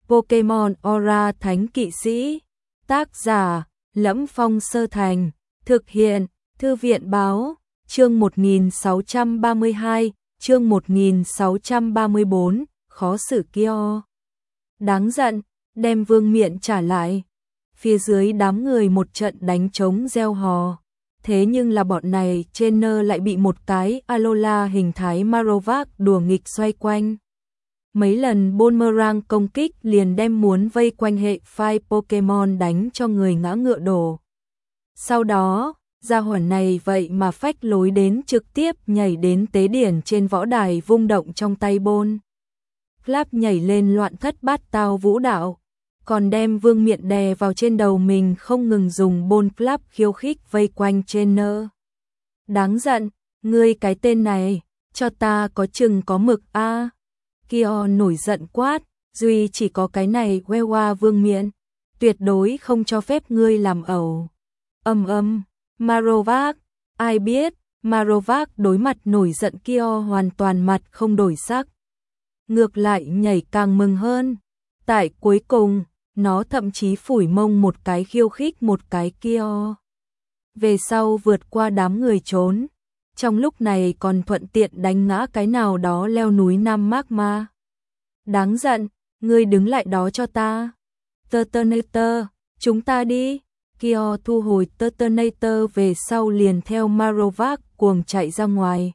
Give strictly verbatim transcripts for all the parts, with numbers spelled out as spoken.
Pokemon Aura Thánh Kỵ Sĩ. Tác giả: Lẫm Phong Sơ Thành. Thực hiện: Thư viện Báo. Chương một nghìn sáu trăm ba mươi hai, chương một nghìn sáu trăm ba mươi bốn, khó xử Kyo. Đáng giận, đem vương miện trả lại. Phía dưới đám người một trận đánh trống reo hò. Thế nhưng là bọn này trainer lại bị một cái Alola hình thái Marowak đùa nghịch xoay quanh. Mấy lần Boomerang công kích liền đem muốn vây quanh hệ phai Pokemon đánh cho người ngã ngựa đổ. Sau đó, gia hỏa này vậy mà phách lối đến trực tiếp nhảy đến tế điển trên võ đài vung động trong tay Bôn Club nhảy lên loạn thất bát tao vũ đạo, còn đem vương miện đè vào trên đầu mình không ngừng dùng Bôn Club khiêu khích vây quanh trainer. Đáng giận, ngươi cái tên này, cho ta có chừng có mực a. À. Kyo nổi giận quát, duy chỉ có cái này Wewa vương miện, tuyệt đối không cho phép ngươi làm ẩu. Âm âm, Marowak, ai biết, Marowak đối mặt nổi giận Kyo hoàn toàn mặt không đổi sắc. Ngược lại nhảy càng mừng hơn. Tại cuối cùng, nó thậm chí phủi mông một cái khiêu khích một cái Kyo. Về sau vượt qua đám người trốn. Trong lúc này còn thuận tiện đánh ngã cái nào đó leo núi Nam Magma. Đáng giận, ngươi đứng lại đó cho ta. Turtonator, chúng ta đi. Kyo thu hồi Turtonator về sau liền theo Marowak cuồng chạy ra ngoài.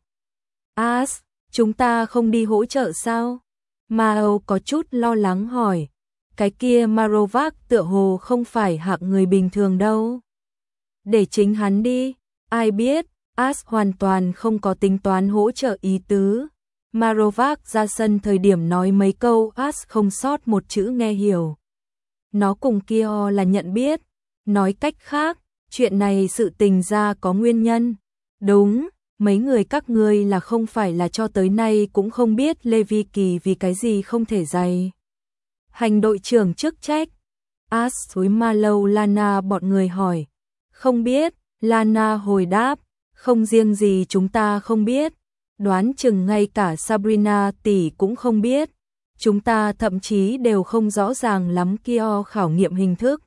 As, chúng ta không đi hỗ trợ sao? Mao có chút lo lắng hỏi. Cái kia Marowak tựa hồ không phải hạng người bình thường đâu. Để chính hắn đi, ai biết. As hoàn toàn không có tính toán hỗ trợ ý tứ. Marowak ra sân thời điểm nói mấy câu As không sót một chữ nghe hiểu. Nó cùng Kyo là nhận biết. Nói cách khác, chuyện này sự tình ra có nguyên nhân. Đúng, mấy người các ngươi là không phải là cho tới nay cũng không biết Lê Vi Kỳ vì cái gì không thể dày. Hành đội trưởng chức trách. As với Mallow Lana bọn người hỏi. Không biết, Lana hồi đáp. Không riêng gì chúng ta không biết, đoán chừng ngay cả Sabrina tỷ cũng không biết. Chúng ta thậm chí đều không rõ ràng lắm Kyo khảo nghiệm hình thức.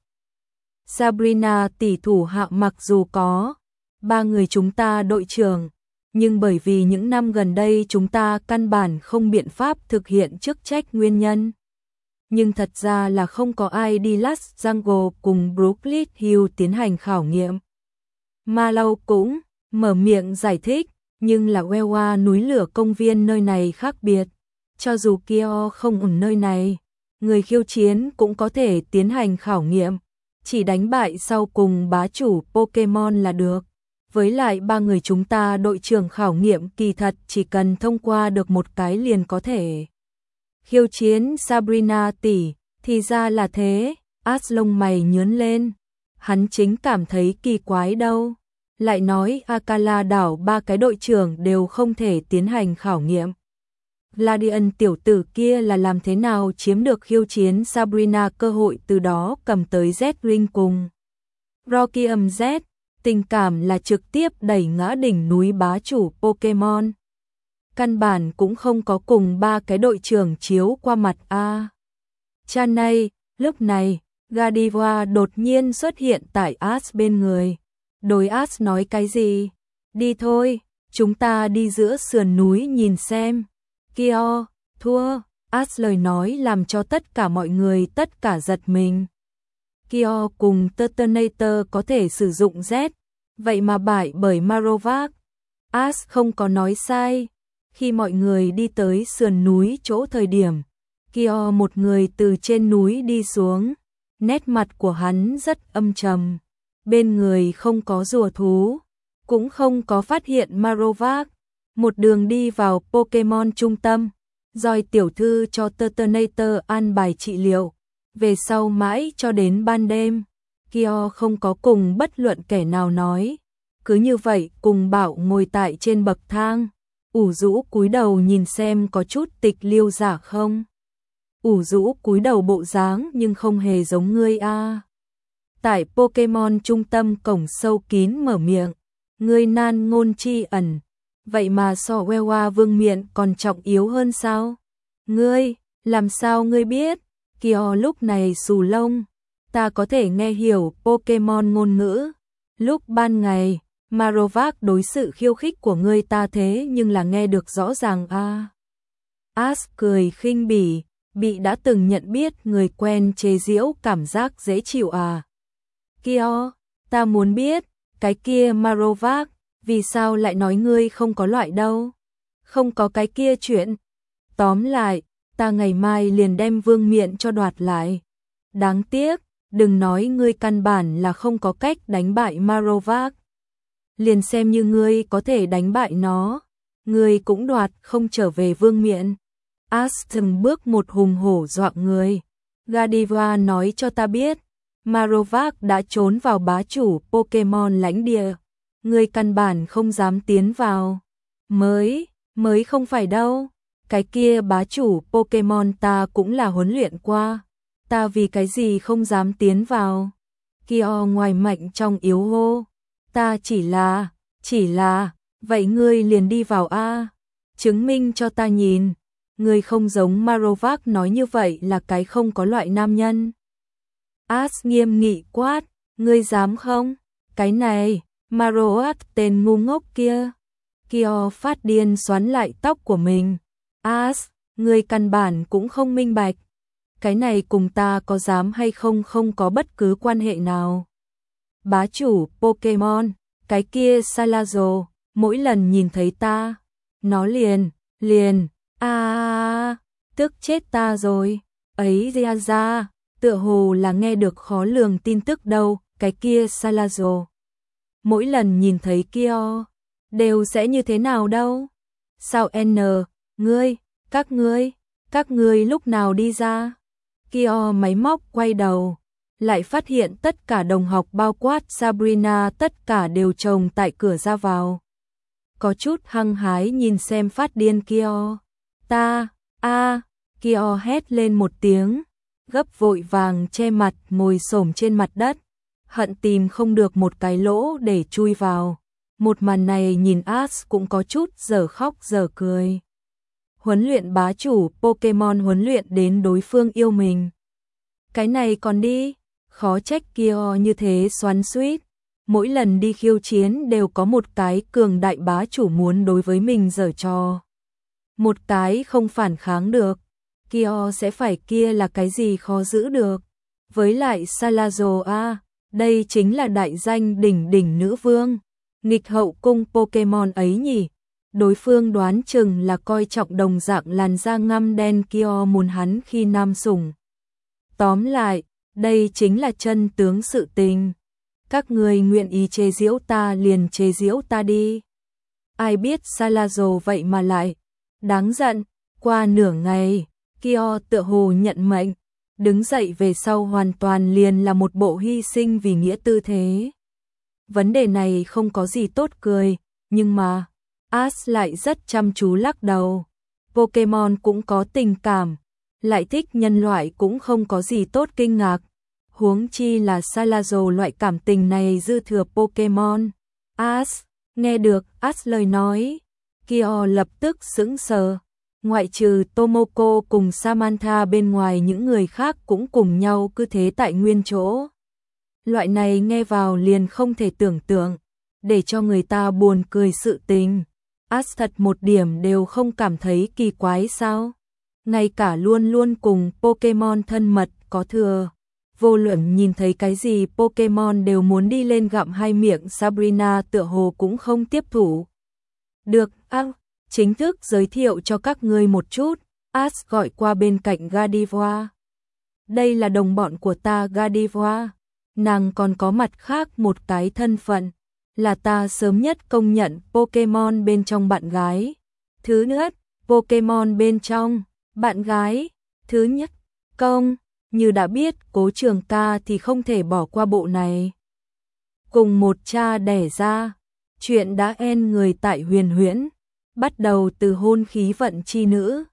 Sabrina tỷ thủ hạ mặc dù có ba người chúng ta đội trưởng, nhưng bởi vì những năm gần đây chúng ta căn bản không biện pháp thực hiện chức trách nguyên nhân. Nhưng thật ra là không có ai đi Lost Jungle cùng Brooklyn Hill tiến hành khảo nghiệm. Mallow cũng mở miệng giải thích, nhưng là Wewa núi lửa công viên nơi này khác biệt. Cho dù Kyo không ở nơi này, người khiêu chiến cũng có thể tiến hành khảo nghiệm, chỉ đánh bại sau cùng bá chủ Pokemon là được. Với lại ba người chúng ta đội trưởng khảo nghiệm kỳ thật chỉ cần thông qua được một cái liền có thể. Khiêu chiến Sabrina tỷ, thì ra là thế. As lông mày nhướng lên, hắn chính cảm thấy kỳ quái đâu. Lại nói Akala đảo ba cái đội trưởng đều không thể tiến hành khảo nghiệm. Gladian tiểu tử kia là làm thế nào chiếm được khiêu chiến Sabrina cơ hội từ đó cầm tới Z-Ring cùng Rockium Z, tình cảm là trực tiếp đẩy ngã đỉnh núi bá chủ Pokemon. Căn bản cũng không có cùng ba cái đội trưởng chiếu qua mặt a. Chanay, lúc này, Godiva đột nhiên xuất hiện tại As bên người. Đối As nói cái gì? Đi thôi, chúng ta đi giữa sườn núi nhìn xem. Kyo, thua. As lời nói làm cho tất cả mọi người tất cả giật mình. Kyo cùng Turtonator có thể sử dụng Z, vậy mà bại bởi Marowak. As không có nói sai. Khi mọi người đi tới sườn núi chỗ thời điểm, Kyo một người từ trên núi đi xuống. Nét mặt của hắn rất âm trầm. Bên người không có rùa thú, cũng không có phát hiện Marowak. Một đường đi vào Pokemon trung tâm, Joy tiểu thư cho Turtonator an bài trị liệu. Về sau mãi cho đến ban đêm, Kyo không có cùng bất luận kẻ nào nói. Cứ như vậy cùng Bảo ngồi tại trên bậc thang, ủ rũ cúi đầu nhìn xem có chút tịch liêu giả không. Ủ rũ cúi đầu bộ dáng nhưng không hề giống ngươi a. À. Tại Pokemon trung tâm cổng sâu kín mở miệng, ngươi nan ngôn chi ẩn, vậy mà so Wewa vương miện còn trọng yếu hơn sao? Ngươi, làm sao ngươi biết? Kyo lúc này xù lông, ta có thể nghe hiểu Pokemon ngôn ngữ. Lúc ban ngày, Marowak đối sự khiêu khích của ngươi ta thế nhưng là nghe được rõ ràng a. À. Ash cười khinh bỉ, bị đã từng nhận biết người quen chế giễu cảm giác dễ chịu à. Kyo, ta muốn biết, cái kia Marowak, vì sao lại nói ngươi không có loại đâu? Không có cái kia chuyện. Tóm lại, ta ngày mai liền đem vương miện cho đoạt lại. Đáng tiếc, đừng nói ngươi căn bản là không có cách đánh bại Marowak. Liền xem như ngươi có thể đánh bại nó, ngươi cũng đoạt không trở về vương miện. Ash từng bước một hùng hổ dọa người. Godiva nói cho ta biết, Marowak đã trốn vào bá chủ Pokemon lãnh địa. Ngươi căn bản không dám tiến vào. Mới, mới không phải đâu. Cái kia bá chủ Pokemon ta cũng là huấn luyện qua. Ta vì cái gì không dám tiến vào. Kyo ngoài mạnh trong yếu hô. Ta chỉ là, chỉ là, vậy ngươi liền đi vào a, chứng minh cho ta nhìn. Ngươi không giống Marowak nói như vậy là cái không có loại nam nhân. Ash nghiêm nghị quát, ngươi dám không? Cái này, Marowak tên ngu ngốc kia. Kyo phát điên xoắn lại tóc của mình. Ash, ngươi căn bản cũng không minh bạch. Cái này cùng ta có dám hay không không có bất cứ quan hệ nào. Bá chủ Pokemon, cái kia Salazo, mỗi lần nhìn thấy ta, nó liền, liền, a à, tức chết ta rồi. Ấy ra ra, tựa hồ là nghe được khó lường tin tức đâu, cái kia Salazo. Mỗi lần nhìn thấy Kyo, đều sẽ như thế nào đâu? Sao N, ngươi, các ngươi, các ngươi lúc nào đi ra? Kyo máy móc quay đầu, lại phát hiện tất cả đồng học bao quát Sabrina tất cả đều chồng tại cửa ra vào. Có chút hăng hái nhìn xem phát điên Kyo. Ta, a, à, Kyo hét lên một tiếng, gấp vội vàng che mặt ngồi xổm trên mặt đất, hận tìm không được một cái lỗ để chui vào. Một màn này nhìn Ash cũng có chút giờ khóc giờ cười. Huấn luyện bá chủ Pokemon huấn luyện đến đối phương yêu mình. Cái này còn đi, khó trách Kyo như thế xoắn xuýt. Mỗi lần đi khiêu chiến đều có một cái cường đại bá chủ muốn đối với mình giở trò. Một cái không phản kháng được, Kyo sẽ phải kia là cái gì khó giữ được. Với lại Salazo a, đây chính là đại danh đỉnh đỉnh nữ vương, nghịch hậu cung Pokemon ấy nhỉ. Đối phương đoán chừng là coi trọng đồng dạng làn da ngăm đen Kyo muốn hắn khi nam sủng. Tóm lại, đây chính là chân tướng sự tình. Các người nguyện ý chế giễu ta liền chế giễu ta đi. Ai biết Salazo vậy mà lại đáng giận. Qua nửa ngày, Kyo tựa hồ nhận mệnh, đứng dậy về sau hoàn toàn liền là một bộ hy sinh vì nghĩa tư thế. Vấn đề này không có gì tốt cười, nhưng mà Ash lại rất chăm chú lắc đầu. Pokemon cũng có tình cảm, lại thích nhân loại cũng không có gì tốt kinh ngạc. Huống chi là Salazo loại cảm tình này dư thừa Pokemon. Ash, nghe được Ash lời nói, Kyo lập tức sững sờ. Ngoại trừ Tomoko cùng Samantha bên ngoài những người khác cũng cùng nhau cứ thế tại nguyên chỗ. Loại này nghe vào liền không thể tưởng tượng, để cho người ta buồn cười sự tình. Ash thật một điểm đều không cảm thấy kỳ quái sao? Ngay cả luôn luôn cùng Pokemon thân mật có thừa. Vô luận nhìn thấy cái gì Pokemon đều muốn đi lên gặm hai miệng Sabrina tựa hồ cũng không tiếp thủ. Được, à, chính thức giới thiệu cho các ngươi một chút. Ash gọi qua bên cạnh Godiva. Đây là đồng bọn của ta Godiva. Nàng còn có mặt khác một cái thân phận, là ta sớm nhất công nhận Pokemon bên trong bạn gái. Thứ nhất, Pokemon bên trong bạn gái. Thứ nhất, công, như đã biết Cố Trường Ca thì không thể bỏ qua bộ này. Cùng một cha đẻ ra, chuyện đã en người tại Huyền Huyễn, bắt đầu từ hôn khí vận chi nữ.